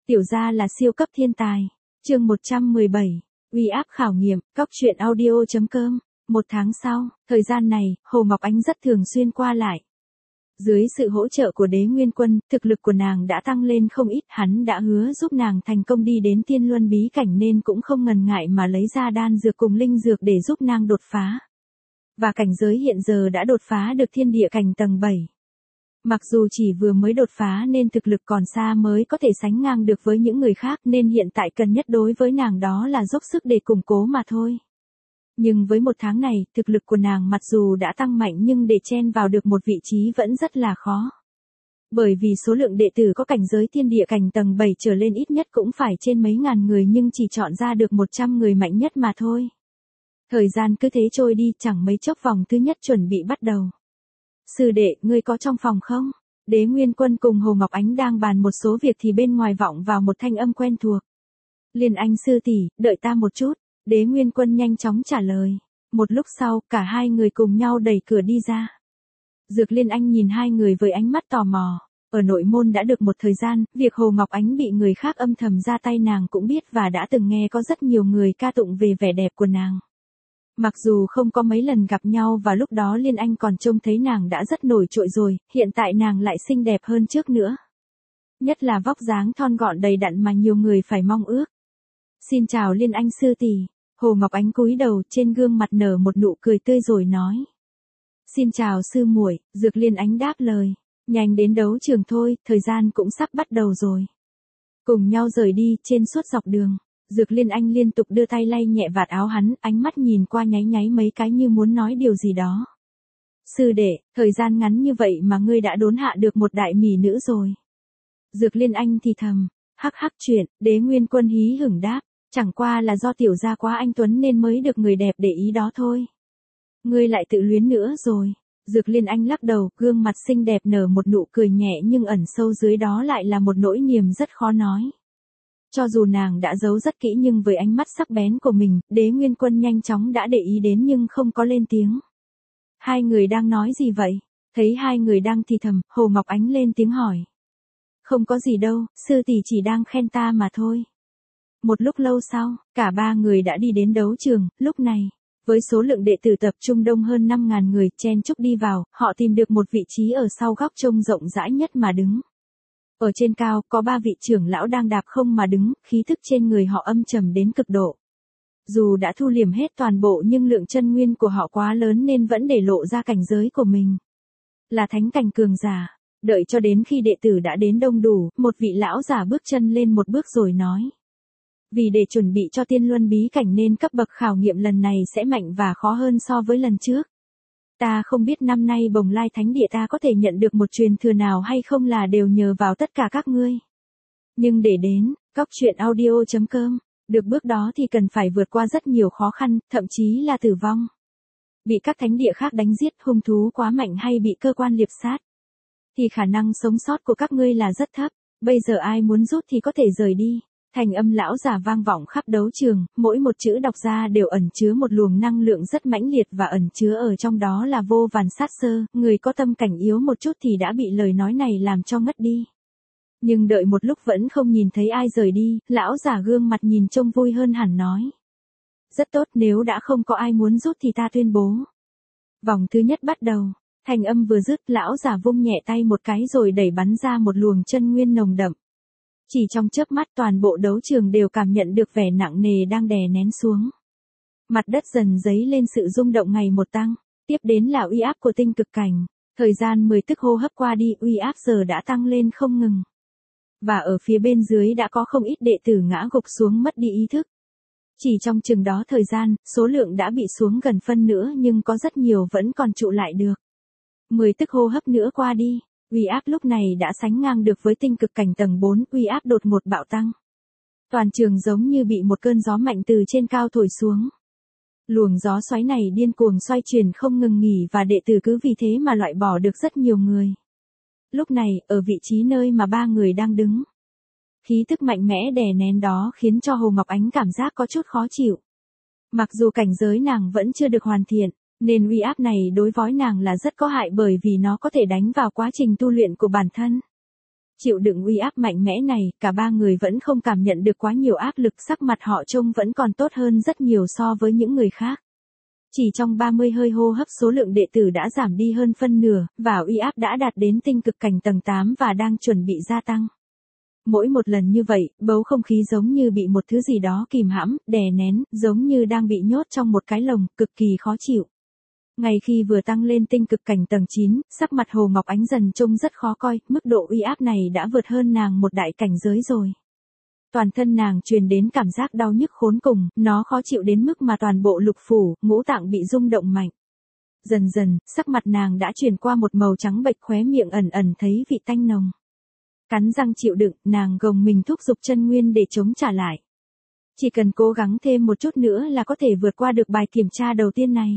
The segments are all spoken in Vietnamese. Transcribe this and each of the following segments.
Tiểu gia là siêu cấp thiên tài. Chương 117. Uy áp khảo nghiệm, cóc truyện audio.com. Một tháng sau, thời gian này, Hồ Ngọc Ánh rất thường xuyên qua lại. Dưới sự hỗ trợ của Đế Nguyên Quân, thực lực của nàng đã tăng lên không ít, hắn đã hứa giúp nàng thành công đi đến Tiên Luân bí cảnh nên cũng không ngần ngại mà lấy ra đan dược cùng linh dược để giúp nàng đột phá. Và cảnh giới hiện giờ đã đột phá được thiên địa cảnh tầng 7. Mặc dù chỉ vừa mới đột phá nên thực lực còn xa mới có thể sánh ngang được với những người khác nên hiện tại cần nhất đối với nàng đó là dốc sức để củng cố mà thôi. Nhưng với một tháng này, thực lực của nàng mặc dù đã tăng mạnh nhưng để chen vào được một vị trí vẫn rất là khó. Bởi vì số lượng đệ tử có cảnh giới thiên địa cảnh tầng 7 trở lên ít nhất cũng phải trên mấy ngàn người nhưng chỉ chọn ra được 100 người mạnh nhất mà thôi. Thời gian cứ thế trôi đi, chẳng mấy chốc vòng thứ nhất chuẩn bị bắt đầu. Sư đệ, ngươi có trong phòng không? Đế Nguyên Quân cùng Hồ Ngọc Ánh đang bàn một số việc thì bên ngoài vọng vào một thanh âm quen thuộc. Liên Anh sư tỷ, đợi ta một chút. Đế Nguyên Quân nhanh chóng trả lời. Một lúc sau, cả hai người cùng nhau đẩy cửa đi ra. Dược Liên Anh nhìn hai người với ánh mắt tò mò. Ở nội môn đã được một thời gian, việc Hồ Ngọc Ánh bị người khác âm thầm ra tay nàng cũng biết và đã từng nghe có rất nhiều người ca tụng về vẻ đẹp của nàng. Mặc dù không có mấy lần gặp nhau và lúc đó Liên Anh còn trông thấy nàng đã rất nổi trội rồi, hiện tại nàng lại xinh đẹp hơn trước nữa. Nhất là vóc dáng thon gọn đầy đặn mà nhiều người phải mong ước. Xin chào Liên Anh sư tỷ. Hồ Ngọc Ánh cúi đầu, trên gương mặt nở một nụ cười tươi rồi nói. Xin chào sư muội. Dược Liên Ánh đáp lời. Nhanh đến đấu trường thôi, thời gian cũng sắp bắt đầu rồi. Cùng nhau rời đi, trên suốt dọc đường. Dược Liên Anh liên tục đưa tay lay nhẹ vạt áo hắn, ánh mắt nhìn qua nháy nháy mấy cái như muốn nói điều gì đó. Sư đệ, thời gian ngắn như vậy mà ngươi đã đốn hạ được một đại mỹ nữ rồi. Dược Liên Anh thì thầm, hắc hắc chuyện, Đế Nguyên Quân hí hửng đáp, chẳng qua là do tiểu gia quá anh tuấn nên mới được người đẹp để ý đó thôi. Ngươi lại tự luyến nữa rồi. Dược Liên Anh lắc đầu, gương mặt xinh đẹp nở một nụ cười nhẹ nhưng ẩn sâu dưới đó lại là một nỗi niềm rất khó nói. Cho dù nàng đã giấu rất kỹ nhưng với ánh mắt sắc bén của mình, Đế Nguyên Quân nhanh chóng đã để ý đến nhưng không có lên tiếng. Hai người đang nói gì vậy? Thấy hai người đang thì thầm, Hồ Ngọc Ánh lên tiếng hỏi. Không có gì đâu, sư tỷ chỉ đang khen ta mà thôi. Một lúc lâu sau, cả ba người đã đi đến đấu trường, lúc này, với số lượng đệ tử tập trung đông hơn 5.000 người chen chúc đi vào, họ tìm được một vị trí ở sau góc trông rộng rãi nhất mà đứng. Ở trên cao, có ba vị trưởng lão đang đạp không mà đứng, khí thức trên người họ âm trầm đến cực độ. Dù đã thu liềm hết toàn bộ nhưng lượng chân nguyên của họ quá lớn nên vẫn để lộ ra cảnh giới của mình. Là thánh cảnh cường giả. Đợi cho đến khi đệ tử đã đến đông đủ, một vị lão giả bước chân lên một bước rồi nói. Vì để chuẩn bị cho Tiên Luân bí cảnh nên cấp bậc khảo nghiệm lần này sẽ mạnh và khó hơn so với lần trước. Ta không biết năm nay Bồng Lai Thánh Địa ta có thể nhận được một truyền thừa nào hay không là đều nhờ vào tất cả các ngươi. Nhưng để đến, cóc truyện audio.com, được bước đó thì cần phải vượt qua rất nhiều khó khăn, thậm chí là tử vong. Bị các thánh địa khác đánh giết, hung thú quá mạnh hay bị cơ quan liệp sát. Thì khả năng sống sót của các ngươi là rất thấp, bây giờ ai muốn rút thì có thể rời đi. Thành âm lão giả vang vọng khắp đấu trường, mỗi một chữ đọc ra đều ẩn chứa một luồng năng lượng rất mãnh liệt và ẩn chứa ở trong đó là vô vàn sát sơ, người có tâm cảnh yếu một chút thì đã bị lời nói này làm cho ngất đi. Nhưng đợi một lúc vẫn không nhìn thấy ai rời đi, lão giả gương mặt nhìn trông vui hơn hẳn nói. Rất tốt, nếu đã không có ai muốn rút thì ta tuyên bố. Vòng thứ nhất bắt đầu, thành âm vừa dứt, lão giả vung nhẹ tay một cái rồi đẩy bắn ra một luồng chân nguyên nồng đậm. Chỉ trong chớp mắt toàn bộ đấu trường đều cảm nhận được vẻ nặng nề đang đè nén xuống. Mặt đất dần dấy lên sự rung động ngày một tăng, tiếp đến là uy áp của tinh cực cảnh. Thời gian 10 tức hô hấp qua đi, uy áp giờ đã tăng lên không ngừng. Và ở phía bên dưới đã có không ít đệ tử ngã gục xuống mất đi ý thức. Chỉ trong chừng đó thời gian, số lượng đã bị xuống gần phân nửa nhưng có rất nhiều vẫn còn trụ lại được. 10 tức hô hấp nữa qua đi. Uy áp lúc này đã sánh ngang được với tinh cực cảnh tầng 4, uy áp đột ngột bạo tăng. Toàn trường giống như bị một cơn gió mạnh từ trên cao thổi xuống. Luồng gió xoáy này điên cuồng xoay chuyển không ngừng nghỉ và đệ tử cứ vì thế mà loại bỏ được rất nhiều người. Lúc này, ở vị trí nơi mà ba người đang đứng. Khí tức mạnh mẽ đè nén đó khiến cho Hồ Ngọc Ánh cảm giác có chút khó chịu. Mặc dù cảnh giới nàng vẫn chưa được hoàn thiện. Nên uy áp này đối với nàng là rất có hại bởi vì nó có thể đánh vào quá trình tu luyện của bản thân. Chịu đựng uy áp mạnh mẽ này, cả ba người vẫn không cảm nhận được quá nhiều áp lực, sắc mặt họ trông vẫn còn tốt hơn rất nhiều so với những người khác. Chỉ trong 30 hơi hô hấp số lượng đệ tử đã giảm đi hơn phân nửa, và uy áp đã đạt đến tinh cực cảnh tầng 8 và đang chuẩn bị gia tăng. Mỗi một lần như vậy, bầu không khí giống như bị một thứ gì đó kìm hãm, đè nén, giống như đang bị nhốt trong một cái lồng, cực kỳ khó chịu. Ngay khi vừa tăng lên tinh cực cảnh tầng 9, sắc mặt Hồ Ngọc Ánh dần trông rất khó coi, mức độ uy áp này đã vượt hơn nàng một đại cảnh giới rồi. Toàn thân nàng truyền đến cảm giác đau nhức khốn cùng, nó khó chịu đến mức mà toàn bộ lục phủ, ngũ tạng bị rung động mạnh. Dần dần, sắc mặt nàng đã chuyển qua một màu trắng bệch, khóe miệng ẩn ẩn thấy vị tanh nồng. Cắn răng chịu đựng, nàng gồng mình thúc giục chân nguyên để chống trả lại. Chỉ cần cố gắng thêm một chút nữa là có thể vượt qua được bài kiểm tra đầu tiên này.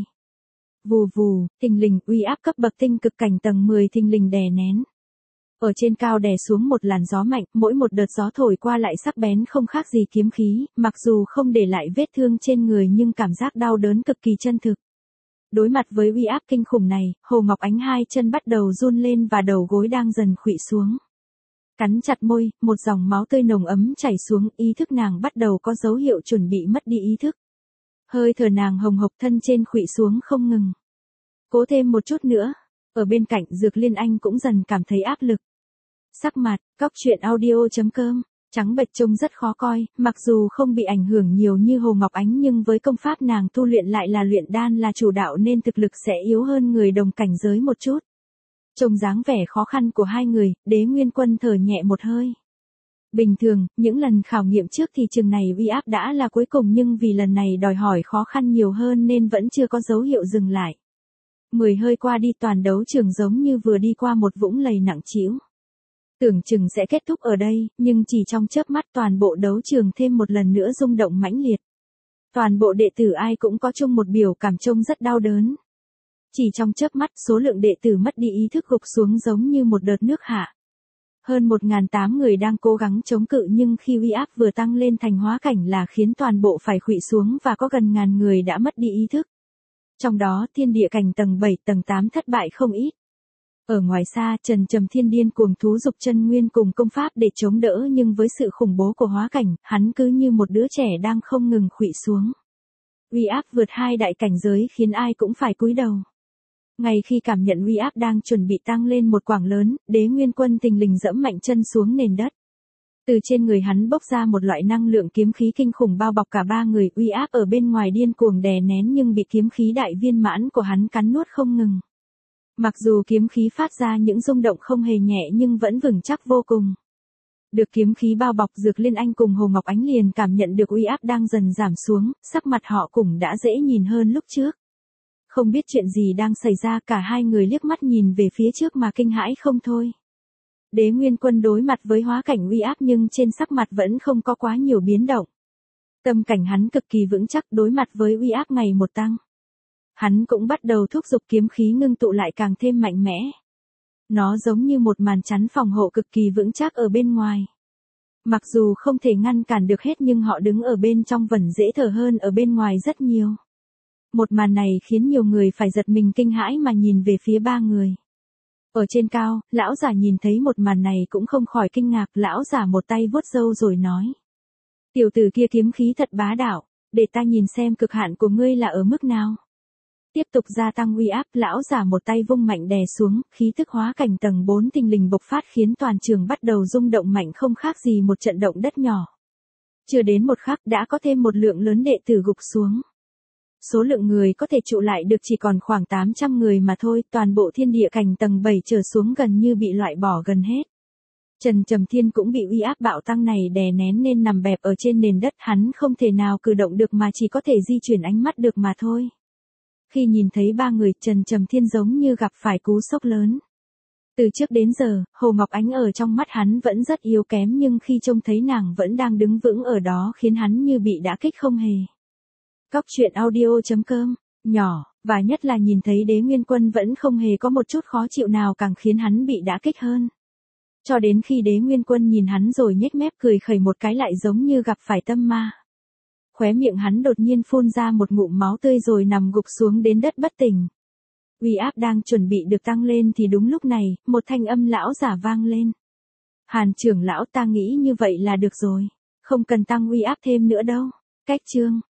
Vù vù, thình lình, uy áp cấp bậc tinh cực cảnh tầng 10 thình lình đè nén. Ở trên cao đè xuống một làn gió mạnh, mỗi một đợt gió thổi qua lại sắc bén không khác gì kiếm khí, mặc dù không để lại vết thương trên người nhưng cảm giác đau đớn cực kỳ chân thực. Đối mặt với uy áp kinh khủng này, Hồ Ngọc Ánh hai chân bắt đầu run lên và đầu gối đang dần khuỵu xuống. Cắn chặt môi, một dòng máu tươi nồng ấm chảy xuống, ý thức nàng bắt đầu có dấu hiệu chuẩn bị mất đi ý thức. Hơi thở nàng hồng hộc, thân trên khuỵu xuống không ngừng. Cố thêm một chút nữa. Ở bên cạnh Dược Liên Anh cũng dần cảm thấy áp lực. Sắc mặt, cóc truyện audio.com, trắng bệch trông rất khó coi, mặc dù không bị ảnh hưởng nhiều như Hồ Ngọc Ánh nhưng với công pháp nàng tu luyện lại là luyện đan là chủ đạo nên thực lực sẽ yếu hơn người đồng cảnh giới một chút. Trông dáng vẻ khó khăn của hai người, Đế Nguyên Quân thở nhẹ một hơi. Bình thường, những lần khảo nghiệm trước thì chừng này uy áp đã là cuối cùng nhưng vì lần này đòi hỏi khó khăn nhiều hơn nên vẫn chưa có dấu hiệu dừng lại. 10 hơi qua đi, toàn đấu trường giống như vừa đi qua một vũng lầy nặng trĩu. Tưởng chừng sẽ kết thúc ở đây, nhưng chỉ trong chớp mắt toàn bộ đấu trường thêm một lần nữa rung động mãnh liệt. Toàn bộ đệ tử ai cũng có chung một biểu cảm trông rất đau đớn. Chỉ trong chớp mắt số lượng đệ tử mất đi ý thức gục xuống giống như một đợt nước hạ. Hơn 1.800 người đang cố gắng chống cự nhưng khi uy áp vừa tăng lên thành hóa cảnh là khiến toàn bộ phải khuỵu xuống và có gần 1.000 người đã mất đi ý thức. Trong đó thiên địa cảnh tầng 7, tầng 8 thất bại không ít. Ở ngoài xa, Trần Trầm Thiên điên cuồng thú dục chân nguyên cùng công pháp để chống đỡ nhưng với sự khủng bố của hóa cảnh, hắn cứ như một đứa trẻ đang không ngừng khuỵu xuống. Uy áp vượt hai đại cảnh giới khiến ai cũng phải cúi đầu. Ngay khi cảm nhận uy áp đang chuẩn bị tăng lên một quãng lớn, Đế Nguyên Quân thình lình dẫm mạnh chân xuống nền đất. Từ trên người hắn bốc ra một loại năng lượng kiếm khí kinh khủng bao bọc cả ba người, uy áp ở bên ngoài điên cuồng đè nén nhưng bị kiếm khí đại viên mãn của hắn cắn nuốt không ngừng. Mặc dù kiếm khí phát ra những rung động không hề nhẹ nhưng vẫn vững chắc vô cùng. Được kiếm khí bao bọc, Dược Liên Anh cùng Hồ Ngọc Ánh liền cảm nhận được uy áp đang dần giảm xuống, sắc mặt họ cũng đã dễ nhìn hơn lúc trước. Không biết chuyện gì đang xảy ra, cả hai người liếc mắt nhìn về phía trước mà kinh hãi không thôi. Đế Nguyên Quân đối mặt với hóa cảnh uy áp nhưng trên sắc mặt vẫn không có quá nhiều biến động. Tâm cảnh hắn cực kỳ vững chắc, đối mặt với uy áp ngày một tăng. Hắn cũng bắt đầu thúc giục kiếm khí ngưng tụ lại càng thêm mạnh mẽ. Nó giống như một màn chắn phòng hộ cực kỳ vững chắc ở bên ngoài. Mặc dù không thể ngăn cản được hết nhưng họ đứng ở bên trong vẫn dễ thở hơn ở bên ngoài rất nhiều. Một màn này khiến nhiều người phải giật mình kinh hãi mà nhìn về phía ba người. Ở trên cao, lão giả nhìn thấy một màn này cũng không khỏi kinh ngạc, lão giả một tay vuốt râu rồi nói. Tiểu tử kia kiếm khí thật bá đạo, để ta nhìn xem cực hạn của ngươi là ở mức nào. Tiếp tục gia tăng uy áp, lão giả một tay vung mạnh đè xuống, khí tức hóa cảnh tầng 4 thình lình bộc phát khiến toàn trường bắt đầu rung động mạnh không khác gì một trận động đất nhỏ. Chưa đến một khắc đã có thêm một lượng lớn đệ tử gục xuống. Số lượng người có thể trụ lại được chỉ còn khoảng 800 người mà thôi, toàn bộ thiên địa cảnh tầng 7 trở xuống gần như bị loại bỏ gần hết. Trần Trầm Thiên cũng bị uy áp bạo tăng này đè nén nên nằm bẹp ở trên nền đất, hắn không thể nào cử động được mà chỉ có thể di chuyển ánh mắt được mà thôi. Khi nhìn thấy ba người, Trần Trầm Thiên giống như gặp phải cú sốc lớn. Từ trước đến giờ, Hồ Ngọc Ánh ở trong mắt hắn vẫn rất yếu kém nhưng khi trông thấy nàng vẫn đang đứng vững ở đó khiến hắn như bị đả kích không hề. Cóc truyện audio.com, nhỏ, và nhất là nhìn thấy Đế Nguyên Quân vẫn không hề có một chút khó chịu nào càng khiến hắn bị đả kích hơn. Cho đến khi Đế Nguyên Quân nhìn hắn rồi nhếch mép cười khẩy một cái lại giống như gặp phải tâm ma. Khóe miệng hắn đột nhiên phun ra một ngụm máu tươi rồi nằm gục xuống đến đất bất tỉnh. Uy áp đang chuẩn bị được tăng lên thì đúng lúc này, một thanh âm lão giả vang lên. Hàn trưởng lão ta nghĩ như vậy là được rồi. Không cần tăng uy áp thêm nữa đâu. Cách chương.